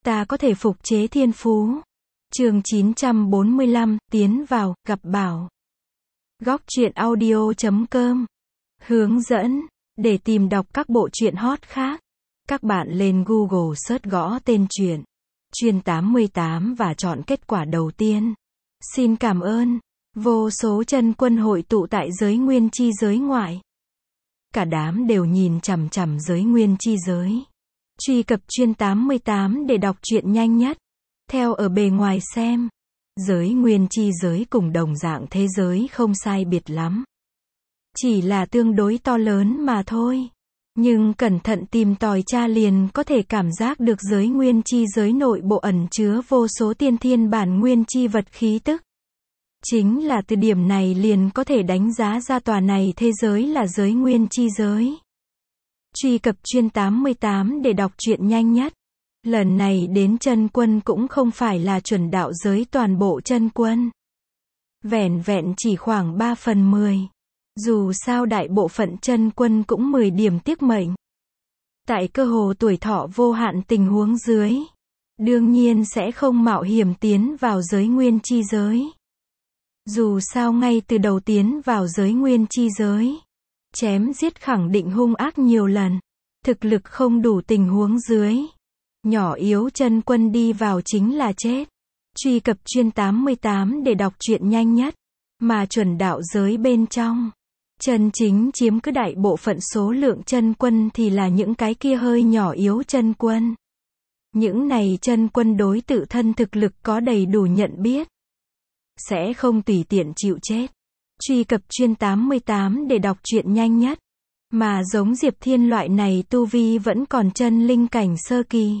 ta có thể phục chế thiên phú. Chương 945, tiến vào, gặp Bảo. Góc truyện audio.com. Hướng dẫn. Để tìm đọc các bộ truyện hot khác, các bạn lên Google search gõ tên truyện Chuyên 88 và chọn kết quả đầu tiên. Xin cảm ơn. Vô số chân quân hội tụ tại giới nguyên chi giới ngoại. Cả đám đều nhìn chằm chằm giới nguyên chi giới. Truy cập Chuyên 88 để đọc truyện nhanh nhất. Theo ở bề ngoài xem, giới nguyên chi giới cùng đồng dạng thế giới không sai biệt lắm. Chỉ là tương đối to lớn mà thôi. Nhưng cẩn thận tìm tòi tra liền có thể cảm giác được giới nguyên chi giới nội bộ ẩn chứa vô số tiên thiên bản nguyên chi vật khí tức. Chính là từ điểm này liền có thể đánh giá ra tòa này thế giới là giới nguyên chi giới. Truy cập Chuyên 88 để đọc truyện nhanh nhất. Lần này đến chân quân cũng không phải là chuẩn đạo giới toàn bộ chân quân. Vẻn vẹn chỉ khoảng 3/10. Dù sao đại bộ phận chân quân cũng 10 điểm tiếc mệnh. Tại cơ hồ tuổi thọ vô hạn tình huống dưới, đương nhiên sẽ không mạo hiểm tiến vào giới nguyên chi giới. Dù sao ngay từ đầu tiến vào giới nguyên chi giới, chém giết khẳng định hung ác nhiều lần. Thực lực không đủ tình huống dưới, nhỏ yếu chân quân đi vào chính là chết. Truy cập Chuyên 88 để đọc truyện nhanh nhất. Mà chuẩn đạo giới bên trong, chân chính chiếm cứ đại bộ phận số lượng chân quân thì là những cái kia hơi nhỏ yếu chân quân. Những này chân quân đối tự thân thực lực có đầy đủ nhận biết, sẽ không tùy tiện chịu chết. Truy cập Chuyên 88 để đọc truyện nhanh nhất. Mà giống Diệp Thiên loại này tu vi vẫn còn chân linh cảnh sơ kỳ.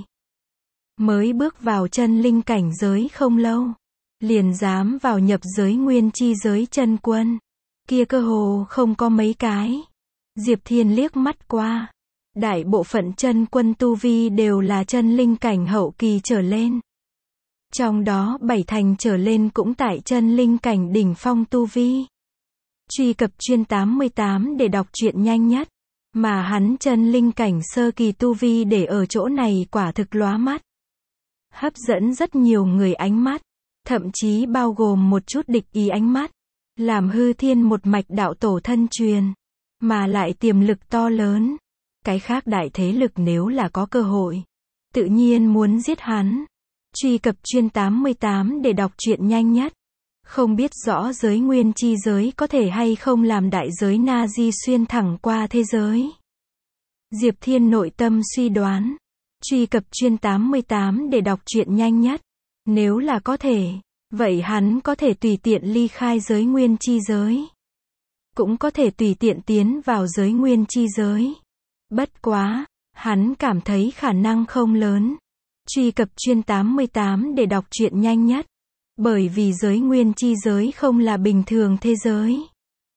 Mới bước vào chân linh cảnh giới không lâu, liền dám vào nhập giới nguyên chi giới chân quân. Kia cơ hồ không có mấy cái. Diệp Thiên liếc mắt qua, đại bộ phận chân quân tu vi đều là chân linh cảnh hậu kỳ trở lên. Trong đó 7 trở lên cũng tại chân linh cảnh đỉnh phong tu vi. Truy cập Chuyên 88 để đọc truyện nhanh nhất. Mà hắn chân linh cảnh sơ kỳ tu vi để ở chỗ này quả thực lóa mắt. Hấp dẫn rất nhiều người ánh mắt, thậm chí bao gồm một chút địch ý ánh mắt. Làm hư thiên một mạch đạo tổ thân truyền, mà lại tiềm lực to lớn. Cái khác đại thế lực nếu là có cơ hội, tự nhiên muốn giết hắn. Truy cập Chuyên 88 để đọc truyện nhanh nhất. Không biết rõ giới nguyên chi giới có thể hay không làm đại giới Na Di xuyên thẳng qua thế giới. Diệp Thiên nội tâm suy đoán. Truy cập Chuyên 88 để đọc truyện nhanh nhất. Nếu là có thể, vậy hắn có thể tùy tiện ly khai giới nguyên chi giới. Cũng có thể tùy tiện tiến vào giới nguyên chi giới. Bất quá, hắn cảm thấy khả năng không lớn. Truy cập Chuyên 88 để đọc truyện nhanh nhất. Bởi vì giới nguyên chi giới không là bình thường thế giới.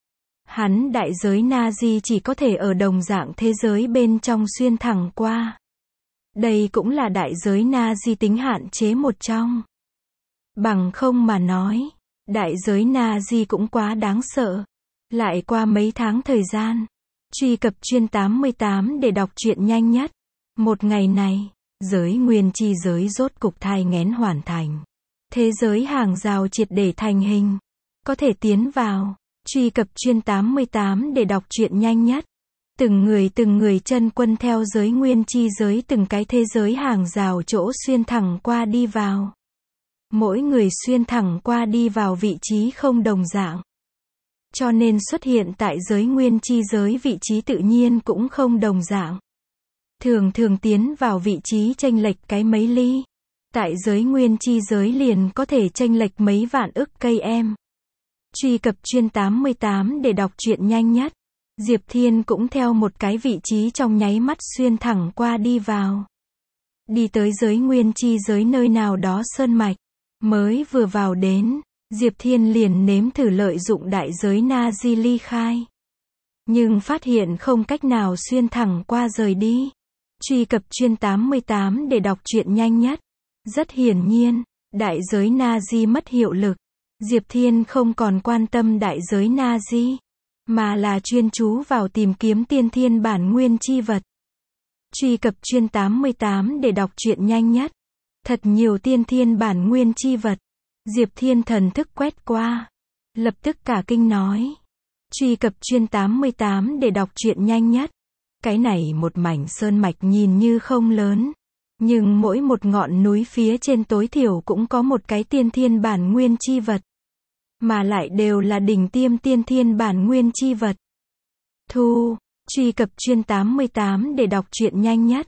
Hắn đại giới Na Di chỉ có thể ở đồng dạng thế giới bên trong xuyên thẳng qua. Đây cũng là đại giới Na Di tính hạn chế một trong. Bằng không mà nói, đại giới Na Di cũng quá đáng sợ. Lại qua mấy tháng thời gian, truy cập Chuyên 88 để đọc truyện nhanh nhất. Một ngày này, giới nguyên chi giới rốt cục thai nghén hoàn thành. Thế giới hàng rào triệt để thành hình. Có thể tiến vào. Truy cập Chuyên 88 để đọc truyện nhanh nhất. Từng người chân quân theo giới nguyên chi giới từng cái thế giới hàng rào chỗ xuyên thẳng qua đi vào. Mỗi người xuyên thẳng qua đi vào vị trí không đồng dạng. Cho nên xuất hiện tại giới nguyên chi giới vị trí tự nhiên cũng không đồng dạng. Thường tiến vào vị trí chênh lệch cái mấy ly. Tại giới nguyên chi giới liền có thể chênh lệch mấy vạn ức cây em. Truy cập Chuyên 88 để đọc truyện nhanh nhất. Diệp Thiên cũng theo một cái vị trí trong nháy mắt xuyên thẳng qua đi vào. Đi tới giới nguyên chi giới nơi nào đó sơn mạch. Mới vừa vào đến, Diệp Thiên liền nếm thử lợi dụng đại giới Na Di ly khai. Nhưng phát hiện không cách nào xuyên thẳng qua rời đi. Truy cập Chuyên 88 để đọc truyện nhanh nhất. Rất hiển nhiên, đại giới Na Di mất hiệu lực. Diệp Thiên không còn quan tâm đại giới Na Di, mà là chuyên chú vào tìm kiếm tiên thiên bản nguyên chi vật. Truy cập Chuyên 88 để đọc truyện nhanh nhất. Thật nhiều tiên thiên bản nguyên chi vật. Diệp Thiên thần thức quét qua. Lập tức cả kinh nói. Truy cập chuyên 88 để đọc truyện nhanh nhất. Cái này một mảnh sơn mạch nhìn như không lớn. Nhưng mỗi một ngọn núi phía trên tối thiểu cũng có một cái tiên thiên bản nguyên chi vật. Mà lại đều là đỉnh tiêm tiên thiên bản nguyên chi vật. Truy cập chuyên 88 để đọc truyện nhanh nhất.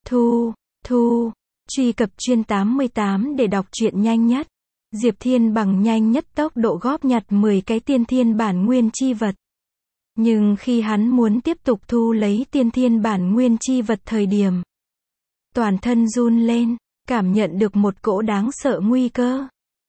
Truy cập chuyên 88 để đọc truyện nhanh nhất. Diệp Thiên bằng nhanh nhất tốc độ góp nhặt 10 cái tiên thiên bản nguyên chi vật. Nhưng khi hắn muốn tiếp tục thu lấy tiên thiên bản nguyên chi vật thời điểm, toàn thân run lên, cảm nhận được một cỗ đáng sợ nguy cơ.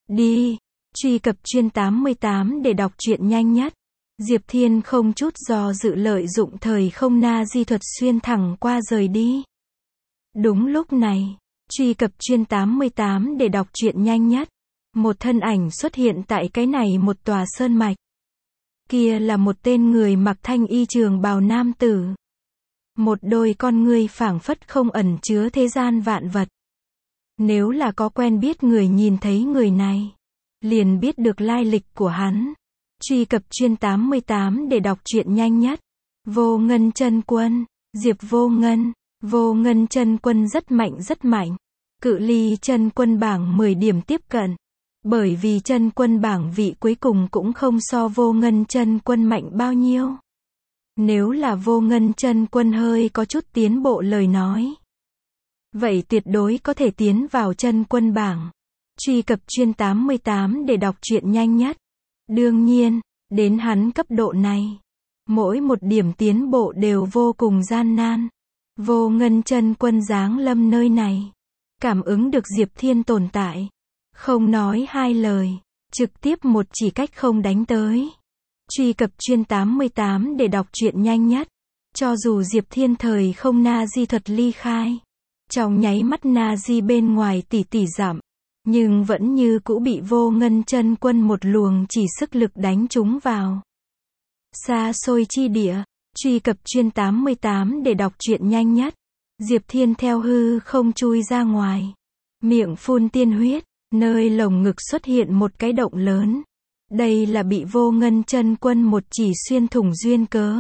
Truy cập chuyên 88 để đọc truyện nhanh nhất. Diệp Thiên không chút do dự lợi dụng thời không na di thuật xuyên thẳng qua rời đi. Đúng lúc này, truy cập chuyên 88 để đọc truyện nhanh nhất. Một thân ảnh xuất hiện tại cái này một tòa sơn mạch. Kia là một tên người mặc thanh y trường bào nam tử. Một đôi con ngươi phảng phất không ẩn chứa thế gian vạn vật. Nếu là có quen biết người nhìn thấy người này, liền biết được lai lịch của hắn. Truy cập chuyên 88 để đọc truyện nhanh nhất. Vô Ngân Chân Quân, Diệp Vô Ngân Chân Quân rất mạnh. Cự ly chân quân bảng 10 điểm tiếp cận. Bởi vì chân quân bảng vị cuối cùng cũng không so Vô Ngân Chân Quân mạnh bao nhiêu. Nếu là Vô Ngân Chân Quân hơi có chút tiến bộ lời nói, vậy tuyệt đối có thể tiến vào chân quân bảng. Truy cập chuyên 88 để đọc truyện nhanh nhất. Đương nhiên, đến hắn cấp độ này, mỗi một điểm tiến bộ đều vô cùng gian nan. Vô Ngân Chân Quân giáng lâm nơi này, cảm ứng được Diệp Thiên tồn tại, không nói hai lời, trực tiếp một chỉ cách không đánh tới. Truy cập chuyên 88 để đọc truyện nhanh nhất. Cho dù Diệp Thiên thời không na di thuật ly khai, trong nháy mắt na di bên ngoài tỷ giảm, nhưng vẫn như cũ bị Vô Ngân Chân Quân một luồng chỉ sức lực đánh trúng vào. Xa xôi chi địa. Truy cập chuyên 88 để đọc truyện nhanh nhất. Diệp Thiên theo hư không chui ra ngoài, miệng phun tiên huyết, nơi lồng ngực xuất hiện một cái động lớn. Đây là bị Vô Ngân Chân Quân một chỉ xuyên thủng duyên cớ.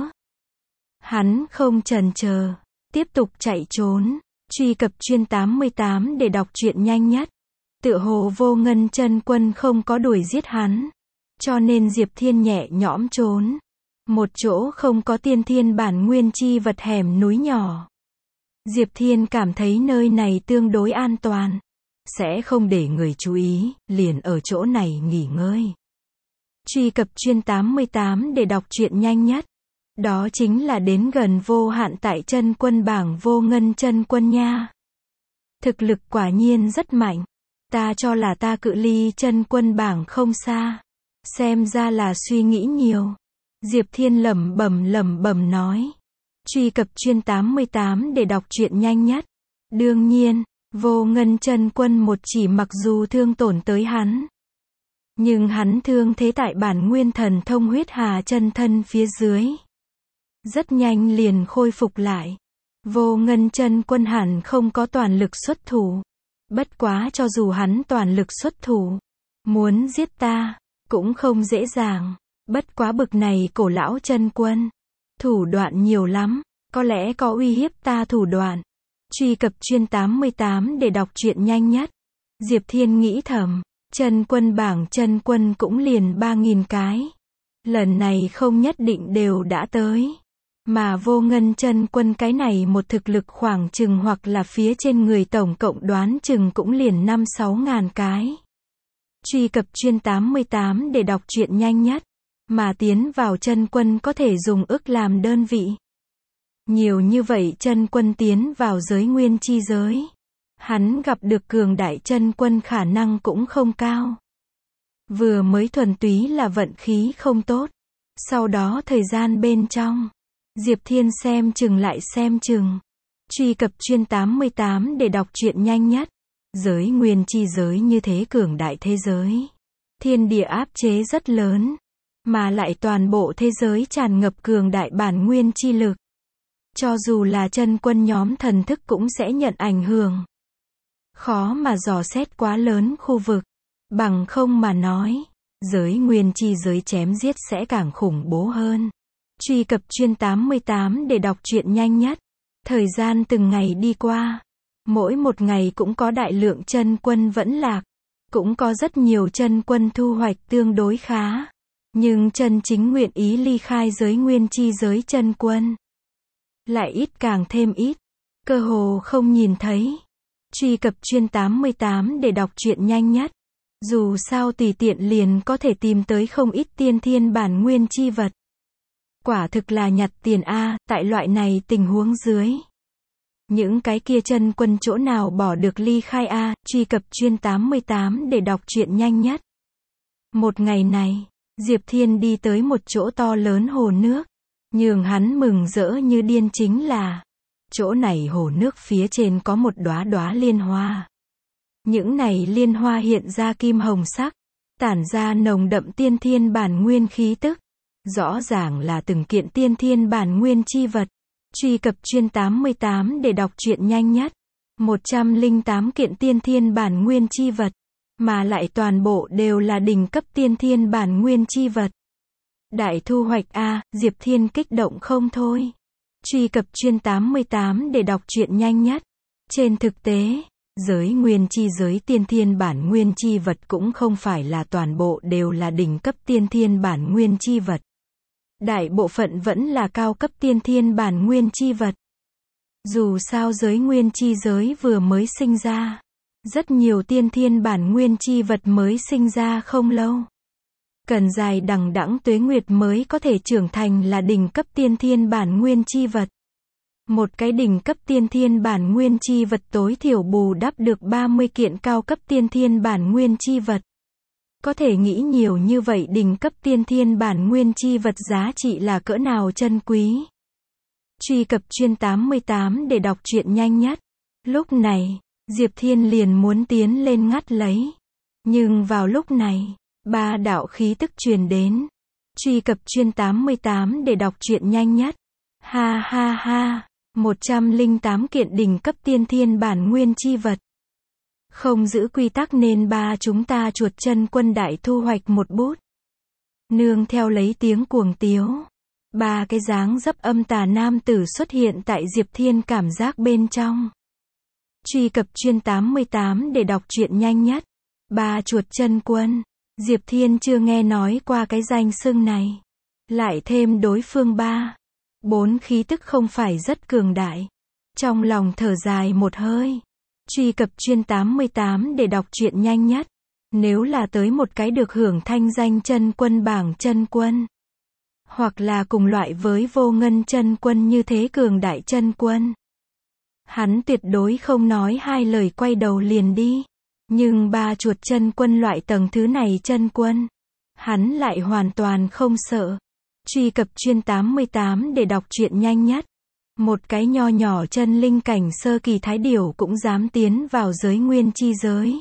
Hắn không chần chờ, tiếp tục chạy trốn. Truy cập chuyên 88 để đọc truyện nhanh nhất. Tựa hồ Vô Ngân Chân Quân không có đuổi giết hắn, cho nên Diệp Thiên nhẹ nhõm trốn. Một chỗ không có tiên thiên bản nguyên chi vật hẻm núi nhỏ. Diệp Thiên cảm thấy nơi này tương đối an toàn, sẽ không để người chú ý, liền ở chỗ này nghỉ ngơi. Truy cập chuyên 88 để đọc truyện nhanh nhất. Đó chính là đến gần vô hạn tại chân quân bảng Vô Ngân Chân Quân nha. Thực lực quả nhiên rất mạnh. Ta cho là ta cự ly chân quân bảng không xa. Xem ra là suy nghĩ nhiều. Diệp Thiên lẩm bẩm nói. Truy cập chuyên 88 để đọc truyện nhanh nhất. Đương nhiên, Vô Ngân Chân Quân một chỉ mặc dù thương tổn tới hắn, nhưng hắn thương thế tại bản nguyên thần thông huyết hà chân thân phía dưới, rất nhanh liền khôi phục lại. Vô Ngân Chân Quân hẳn không có toàn lực xuất thủ. Bất quá cho dù hắn toàn lực xuất thủ, muốn giết ta, cũng không dễ dàng. Bất quá bực này cổ lão chân quân, thủ đoạn nhiều lắm, có lẽ có uy hiếp ta thủ đoạn. Truy cập chuyên 88 để đọc truyện nhanh nhất. Diệp Thiên nghĩ thầm, chân quân bảng chân quân cũng liền 3.000 cái. Lần này không nhất định đều đã tới. Mà Vô Ngân Chân Quân cái này một thực lực khoảng chừng hoặc là phía trên người tổng cộng đoán chừng cũng liền 5-6 ngàn cái. Truy cập chuyên 88 để đọc truyện nhanh nhất. Mà tiến vào chân quân có thể dùng ức làm đơn vị. Nhiều như vậy chân quân tiến vào giới nguyên chi giới, hắn gặp được cường đại chân quân khả năng cũng không cao. Vừa mới thuần túy là vận khí không tốt. Sau đó thời gian bên trong, Diệp Thiên xem chừng lại xem chừng. Truy cập chuyên 88 để đọc truyện nhanh nhất. Giới nguyên chi giới như thế cường đại thế giới, thiên địa áp chế rất lớn, mà lại toàn bộ thế giới tràn ngập cường đại bản nguyên chi lực. Cho dù là chân quân nhóm thần thức cũng sẽ nhận ảnh hưởng. Khó mà dò xét quá lớn khu vực. Bằng không mà nói, giới nguyên chi giới chém giết sẽ càng khủng bố hơn. Truy cập chuyên 88 để đọc truyện nhanh nhất. Thời gian từng ngày đi qua. Mỗi một ngày cũng có đại lượng chân quân vẫn lạc. Cũng có rất nhiều chân quân thu hoạch tương đối khá. Nhưng chân chính nguyện ý ly khai giới nguyên chi giới chân quân lại ít càng thêm ít. Cơ hồ không nhìn thấy. Truy cập chuyên 88 để đọc truyện nhanh nhất. Dù sao tùy tiện liền có thể tìm tới không ít tiên thiên bản nguyên chi vật. Quả thực là nhặt tiền a, tại loại này tình huống dưới. Những cái kia chân quân chỗ nào bỏ được ly khai a, truy cập chuyên 88 để đọc truyện nhanh nhất. Một ngày này, Diệp Thiên đi tới một chỗ to lớn hồ nước. Nhường hắn mừng rỡ như điên chính là, chỗ này hồ nước phía trên có một đóa đóa liên hoa. Những này liên hoa hiện ra kim hồng sắc, tản ra nồng đậm tiên thiên bản nguyên khí tức. Rõ ràng là từng kiện tiên thiên bản nguyên chi vật. Truy cập chuyên 88 để đọc truyện nhanh nhất. 108 kiện tiên thiên bản nguyên chi vật. Mà lại toàn bộ đều là đỉnh cấp tiên thiên bản nguyên chi vật. Đại thu hoạch a, Diệp Thiên kích động không thôi. Truy cập chuyên 88 để đọc truyện nhanh nhất. Trên thực tế, giới nguyên chi giới tiên thiên bản nguyên chi vật cũng không phải là toàn bộ đều là đỉnh cấp tiên thiên bản nguyên chi vật. Đại bộ phận vẫn là cao cấp tiên thiên bản nguyên chi vật. Dù sao giới nguyên chi giới vừa mới sinh ra, rất nhiều tiên thiên bản nguyên chi vật mới sinh ra không lâu. Cần dài đằng đẵng tuế nguyệt mới có thể trưởng thành là đỉnh cấp tiên thiên bản nguyên chi vật. Một cái đỉnh cấp tiên thiên bản nguyên chi vật tối thiểu bù đắp được 30 kiện cao cấp tiên thiên bản nguyên chi vật. Có thể nghĩ nhiều như vậy đỉnh cấp tiên thiên bản nguyên chi vật giá trị là cỡ nào chân quý. Truy cập chuyên 88 để đọc truyện nhanh nhất. Lúc này, Diệp Thiên liền muốn tiến lên ngắt lấy. Nhưng vào lúc này, ba đạo khí tức truyền đến. Truy cập chuyên 88 để đọc truyện nhanh nhất. Ha ha ha, 108 kiện đỉnh cấp tiên thiên bản nguyên chi vật. Không giữ quy tắc nên ba chúng ta chuột chân quân đại thu hoạch một bút. Nương theo lấy tiếng cuồng tiếu. Ba cái dáng dấp âm tà nam tử xuất hiện tại Diệp Thiên cảm giác bên trong. Truy cập chuyên 88 để đọc truyện nhanh nhất. Ba chuột chân quân. Diệp Thiên chưa nghe nói qua cái danh xưng này. Lại thêm đối phương ba. Bốn khí tức không phải rất cường đại. Trong lòng thở dài một hơi. Truy cập chuyên 88 để đọc truyện nhanh nhất. Nếu là tới một cái được hưởng thanh danh chân quân bảng chân quân. Hoặc là cùng loại với vô ngân chân quân như thế cường đại chân quân. Hắn tuyệt đối không nói hai lời quay đầu liền đi. Nhưng ba chuột chân quân loại tầng thứ này chân quân. Hắn lại hoàn toàn không sợ. Truy cập chuyên 88 để đọc truyện nhanh nhất. Một cái nho nhỏ chân linh cảnh sơ kỳ thái điểu cũng dám tiến vào giới nguyên chi giới.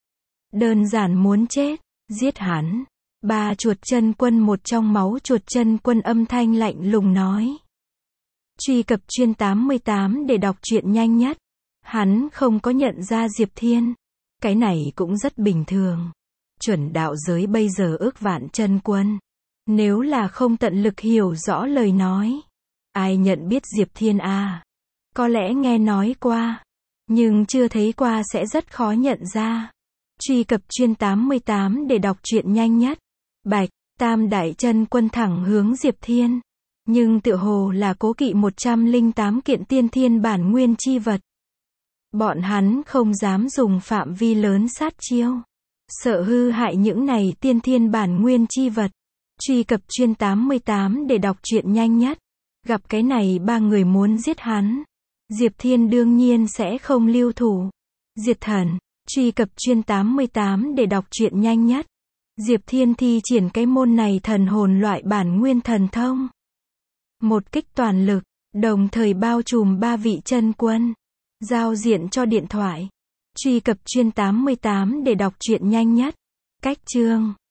Đơn giản muốn chết, giết hắn. Ba chuột chân quân một trong máu chuột chân quân âm thanh lạnh lùng nói. Truy cập chuyên 88 để đọc truyện nhanh nhất. Hắn không có nhận ra Diệp Thiên. Cái này cũng rất bình thường. Chuẩn đạo giới bây giờ ước vạn chân quân. Nếu là không tận lực hiểu rõ lời nói. Ai nhận biết Diệp Thiên a? Có lẽ nghe nói qua. Nhưng chưa thấy qua sẽ rất khó nhận ra. Truy cập chuyên 88 để đọc truyện nhanh nhất. Bạch, tam đại chân quân thẳng hướng Diệp Thiên. Nhưng tựa hồ là cố kỵ 108 kiện tiên thiên bản nguyên chi vật. Bọn hắn không dám dùng phạm vi lớn sát chiêu. Sợ hư hại những này tiên thiên bản nguyên chi vật. Truy cập chuyên 88 để đọc truyện nhanh nhất. Gặp cái này ba người muốn giết hắn. Diệp Thiên đương nhiên sẽ không lưu thủ. Diệt thần. Truy cập chuyên 88 để đọc truyện nhanh nhất. Diệp Thiên thi triển cái môn này thần hồn loại bản nguyên thần thông. Một kích toàn lực, đồng thời bao trùm ba vị chân quân. Giao diện cho điện thoại. Truy cập chuyên 88 để đọc truyện nhanh nhất. Cách chương.